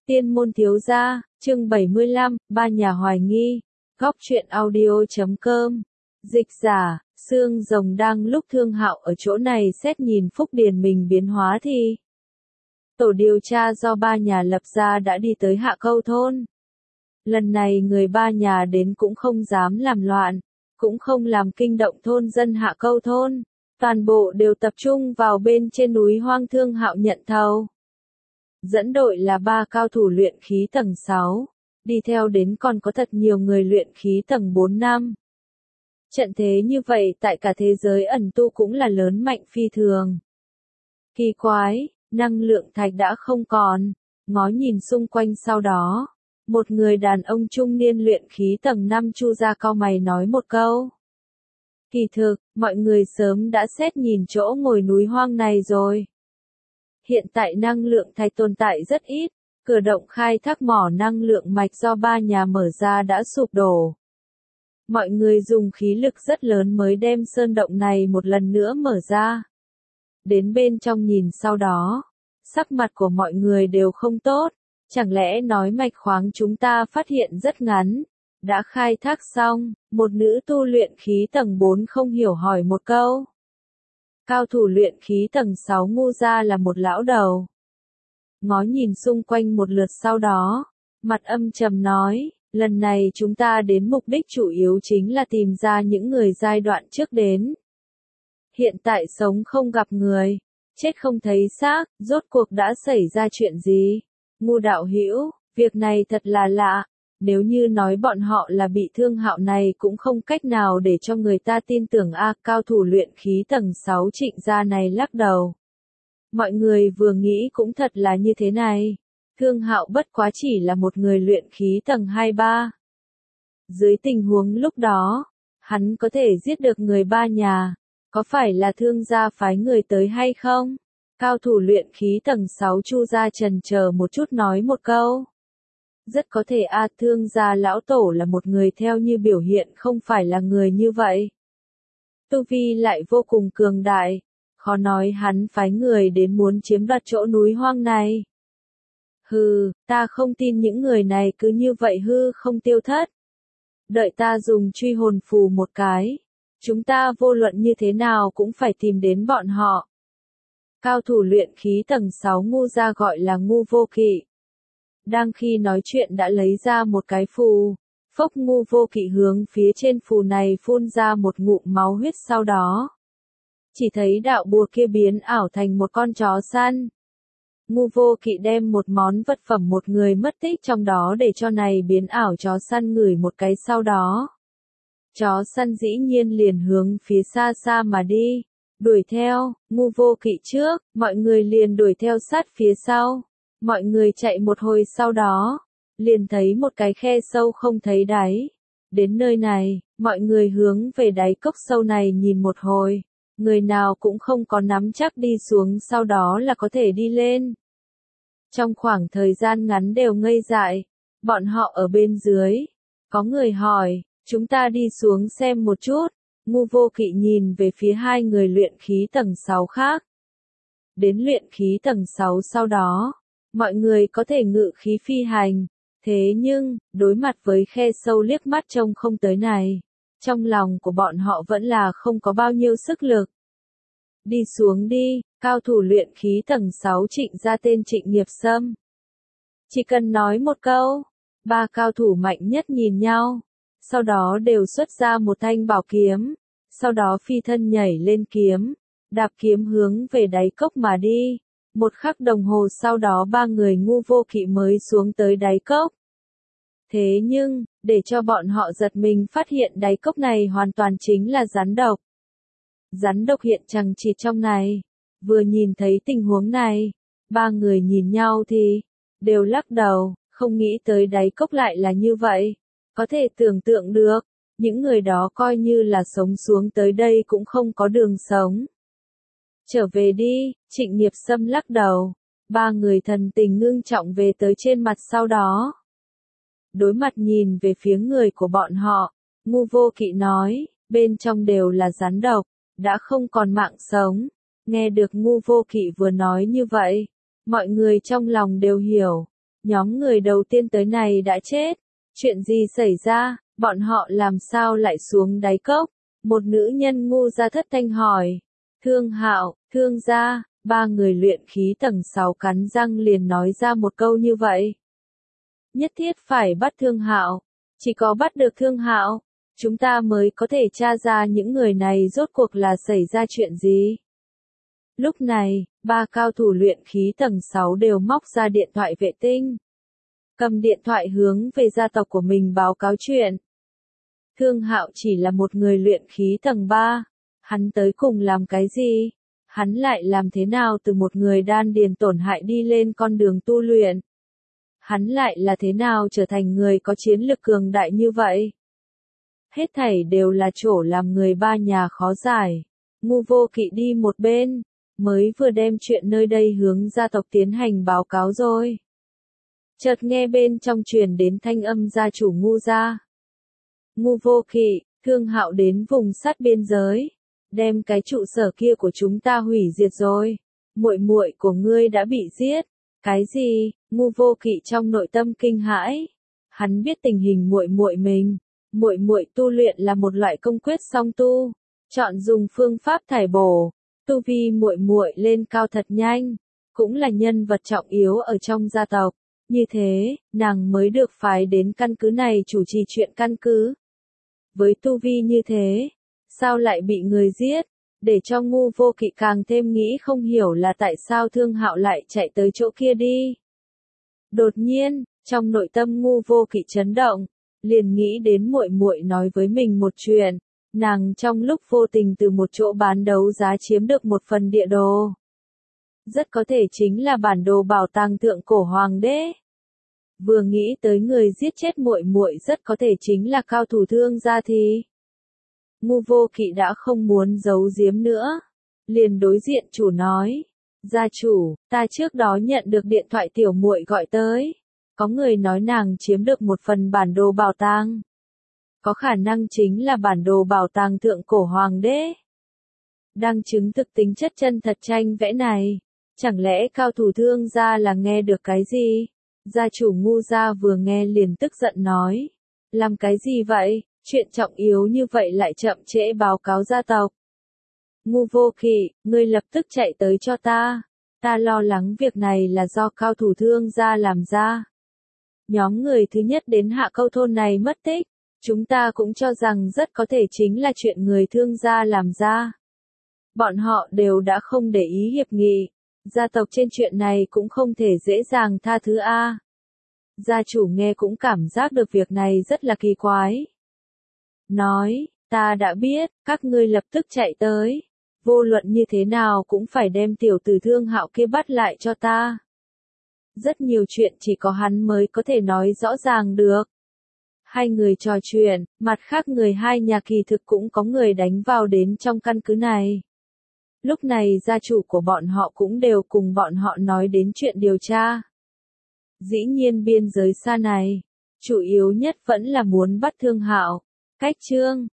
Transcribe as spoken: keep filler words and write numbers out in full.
Tiên môn thiếu gia, chương bảy mươi lăm, ba nhà hoài nghi, góc truyện audio.com, dịch giả, xương rồng đang lúc Thương Hạo ở chỗ này xét nhìn Phúc Điền mình biến hóa thì tổ điều tra do ba nhà lập ra đã đi tới Hạ Câu thôn. Lần này người ba nhà đến cũng không dám làm loạn, cũng không làm kinh động thôn dân Hạ Câu thôn, toàn bộ đều tập trung vào bên trên núi hoang Thương Hạo nhận thầu. Dẫn đội là ba cao thủ luyện khí tầng sáu, đi theo đến còn có thật nhiều người luyện khí tầng bốn năm. Trận thế như vậy tại cả thế giới ẩn tu cũng là lớn mạnh phi thường. Kỳ quái, năng lượng thạch đã không còn, ngó nhìn xung quanh sau đó. Một người đàn ông trung niên luyện khí tầng năm chu ra cau mày nói một câu. Kỳ thực, mọi người sớm đã xét nhìn chỗ ngồi núi hoang này rồi. Hiện tại năng lượng thạch tồn tại rất ít, cửa động khai thác mỏ năng lượng mạch do ba nhà mở ra đã sụp đổ. Mọi người dùng khí lực rất lớn mới đem sơn động này một lần nữa mở ra. Đến bên trong nhìn sau đó, sắc mặt của mọi người đều không tốt, chẳng lẽ nói mạch khoáng chúng ta phát hiện rất ngắn, đã khai thác xong, một nữ tu luyện khí tầng bốn không hiểu hỏi một câu. Cao thủ luyện khí tầng sáu ngu ra là một lão đầu. Ngó nhìn xung quanh một lượt sau đó, mặt âm trầm nói, lần này chúng ta đến mục đích chủ yếu chính là tìm ra những người giai đoạn trước đến. Hiện tại sống không gặp người, chết không thấy xác, rốt cuộc đã xảy ra chuyện gì? Ngu đạo hữu, việc này thật là lạ. Nếu như nói bọn họ là bị Thương Hạo này cũng không cách nào để cho người ta tin tưởng a. Cao thủ luyện khí tầng sáu Trịnh gia này lắc đầu. Mọi người vừa nghĩ cũng thật là như thế này. Thương Hạo bất quá chỉ là một người luyện khí tầng hai ba. Dưới tình huống lúc đó, hắn có thể giết được người ba nhà. Có phải là Thương gia phái người tới hay không? Cao thủ luyện khí tầng sáu Chu gia trần chờ một chút nói một câu. Rất có thể a Thương gia lão tổ là một người theo như biểu hiện không phải là người như vậy. Tu vi lại vô cùng cường đại, khó nói hắn phái người đến muốn chiếm đoạt chỗ núi hoang này. Hừ, ta không tin những người này cứ như vậy hư không tiêu thất. Đợi ta dùng truy hồn phù một cái, chúng ta vô luận như thế nào cũng phải tìm đến bọn họ. Cao thủ luyện khí tầng sáu ngu ra gọi là Ngu Vô Kỵ. Đang khi nói chuyện đã lấy ra một cái phù, phốc Ngu Vô Kỵ hướng phía trên phù này phun ra một ngụm máu huyết sau đó. Chỉ thấy đạo bùa kia biến ảo thành một con chó săn. Ngu Vô Kỵ đem một món vật phẩm một người mất tích trong đó để cho này biến ảo chó săn ngửi một cái sau đó. Chó săn dĩ nhiên liền hướng phía xa xa mà đi, đuổi theo, Ngu Vô Kỵ trước, mọi người liền đuổi theo sát phía sau. Mọi người chạy một hồi sau đó, liền thấy một cái khe sâu không thấy đáy. Đến nơi này, mọi người hướng về đáy cốc sâu này nhìn một hồi, người nào cũng không có nắm chắc đi xuống sau đó là có thể đi lên. Trong khoảng thời gian ngắn đều ngây dại, bọn họ ở bên dưới. Có người hỏi, chúng ta đi xuống xem một chút. Ngu Vô Kỵ nhìn về phía hai người luyện khí tầng sáu khác. Đến luyện khí tầng sáu sau đó, mọi người có thể ngự khí phi hành, thế nhưng, đối mặt với khe sâu liếc mắt trông không tới này, trong lòng của bọn họ vẫn là không có bao nhiêu sức lực. Đi xuống đi, cao thủ luyện khí tầng sáu Trịnh ra tên Trịnh Nghiệp Sâm. Chỉ cần nói một câu, ba cao thủ mạnh nhất nhìn nhau, sau đó đều xuất ra một thanh bảo kiếm, sau đó phi thân nhảy lên kiếm, đạp kiếm hướng về đáy cốc mà đi. Một khắc đồng hồ sau đó ba người Ngu Vô Kỵ mới xuống tới đáy cốc. Thế nhưng, để cho bọn họ giật mình phát hiện đáy cốc này hoàn toàn chính là rắn độc. Rắn độc hiện chằng chịt trong này. Vừa nhìn thấy tình huống này, ba người nhìn nhau thì, đều lắc đầu, không nghĩ tới đáy cốc lại là như vậy. Có thể tưởng tượng được, những người đó coi như là sống xuống tới đây cũng không có đường sống. Trở về đi, Trịnh Nghiệp Sâm lắc đầu. Ba người thần tình ngưng trọng về tới trên mặt sau đó. Đối mặt nhìn về phía người của bọn họ, Ngu Vô Kỵ nói, bên trong đều là rắn độc, đã không còn mạng sống. Nghe được Ngu Vô Kỵ vừa nói như vậy, mọi người trong lòng đều hiểu. Nhóm người đầu tiên tới này đã chết. Chuyện gì xảy ra, bọn họ làm sao lại xuống đáy cốc? Một nữ nhân ngu ra thất thanh hỏi. Thương Hạo, Thương gia, ba người luyện khí tầng sáu cắn răng liền nói ra một câu như vậy. Nhất thiết phải bắt Thương Hạo, chỉ có bắt được Thương Hạo, chúng ta mới có thể tra ra những người này rốt cuộc là xảy ra chuyện gì. Lúc này, ba cao thủ luyện khí tầng sáu đều móc ra điện thoại vệ tinh. Cầm điện thoại hướng về gia tộc của mình báo cáo chuyện. Thương Hạo chỉ là một người luyện khí tầng ba. Hắn tới cùng làm cái gì? Hắn lại làm thế nào từ một người đan điền tổn hại đi lên con đường tu luyện? Hắn lại là thế nào trở thành người có chiến lực cường đại như vậy? Hết thảy đều là chỗ làm người ba nhà khó giải. Ngu Vô Kỵ đi một bên, mới vừa đem chuyện nơi đây hướng gia tộc tiến hành báo cáo rồi. Chợt nghe bên trong truyền đến thanh âm gia chủ Ngu gia. Ngu Vô Kỵ, Thương Hạo đến vùng sát biên giới, đem cái trụ sở kia của chúng ta hủy diệt rồi. Muội muội của ngươi đã bị giết. Cái gì? Ngu Vô Kỵ trong nội tâm kinh hãi. Hắn biết tình hình muội muội mình, muội muội tu luyện là một loại công quyết song tu, chọn dùng phương pháp thải bổ, tu vi muội muội lên cao thật nhanh, cũng là nhân vật trọng yếu ở trong gia tộc. Như thế, nàng mới được phái đến căn cứ này chủ trì chuyện căn cứ. Với tu vi như thế, sao lại bị người giết? Để cho Ngu Vô Kỵ càng thêm nghĩ không hiểu là tại sao Thương Hạo lại chạy tới chỗ kia đi. Đột nhiên, trong nội tâm Ngu Vô Kỵ chấn động, liền nghĩ đến muội muội nói với mình một chuyện, nàng trong lúc vô tình từ một chỗ bán đấu giá chiếm được một phần địa đồ. Rất có thể chính là bản đồ bảo tàng thượng cổ hoàng đế. Vừa nghĩ tới người giết chết muội muội rất có thể chính là cao thủ Thương gia thì Ngu Vô Kỵ đã không muốn giấu giếm nữa, liền đối diện chủ nói, gia chủ, ta trước đó nhận được điện thoại tiểu muội gọi tới, có người nói nàng chiếm được một phần bản đồ bảo tàng. Có khả năng chính là bản đồ bảo tàng thượng cổ hoàng đế. Đang chứng thực tính chất chân thật tranh vẽ này, chẳng lẽ cao thủ Thương gia là nghe được cái gì? Gia chủ Ngu gia vừa nghe liền tức giận nói, làm cái gì vậy? Chuyện trọng yếu như vậy lại chậm trễ báo cáo gia tộc. Ngu Vô Kỵ, ngươi lập tức chạy tới cho ta. Ta lo lắng việc này là do cao thủ Thương gia làm ra. Nhóm người thứ nhất đến Hạ Câu thôn này mất tích. Chúng ta cũng cho rằng rất có thể chính là chuyện người Thương gia làm ra. Bọn họ đều đã không để ý hiệp nghị. Gia tộc trên chuyện này cũng không thể dễ dàng tha thứ a. Gia chủ nghe cũng cảm giác được việc này rất là kỳ quái. Nói, ta đã biết, các ngươi lập tức chạy tới. Vô luận như thế nào cũng phải đem tiểu tử Thương Hạo kia bắt lại cho ta. Rất nhiều chuyện chỉ có hắn mới có thể nói rõ ràng được. Hai người trò chuyện, mặt khác người hai nhà kỳ thực cũng có người đánh vào đến trong căn cứ này. Lúc này gia chủ của bọn họ cũng đều cùng bọn họ nói đến chuyện điều tra. Dĩ nhiên biên giới xa này, chủ yếu nhất vẫn là muốn bắt Thương Hạo. Cách chương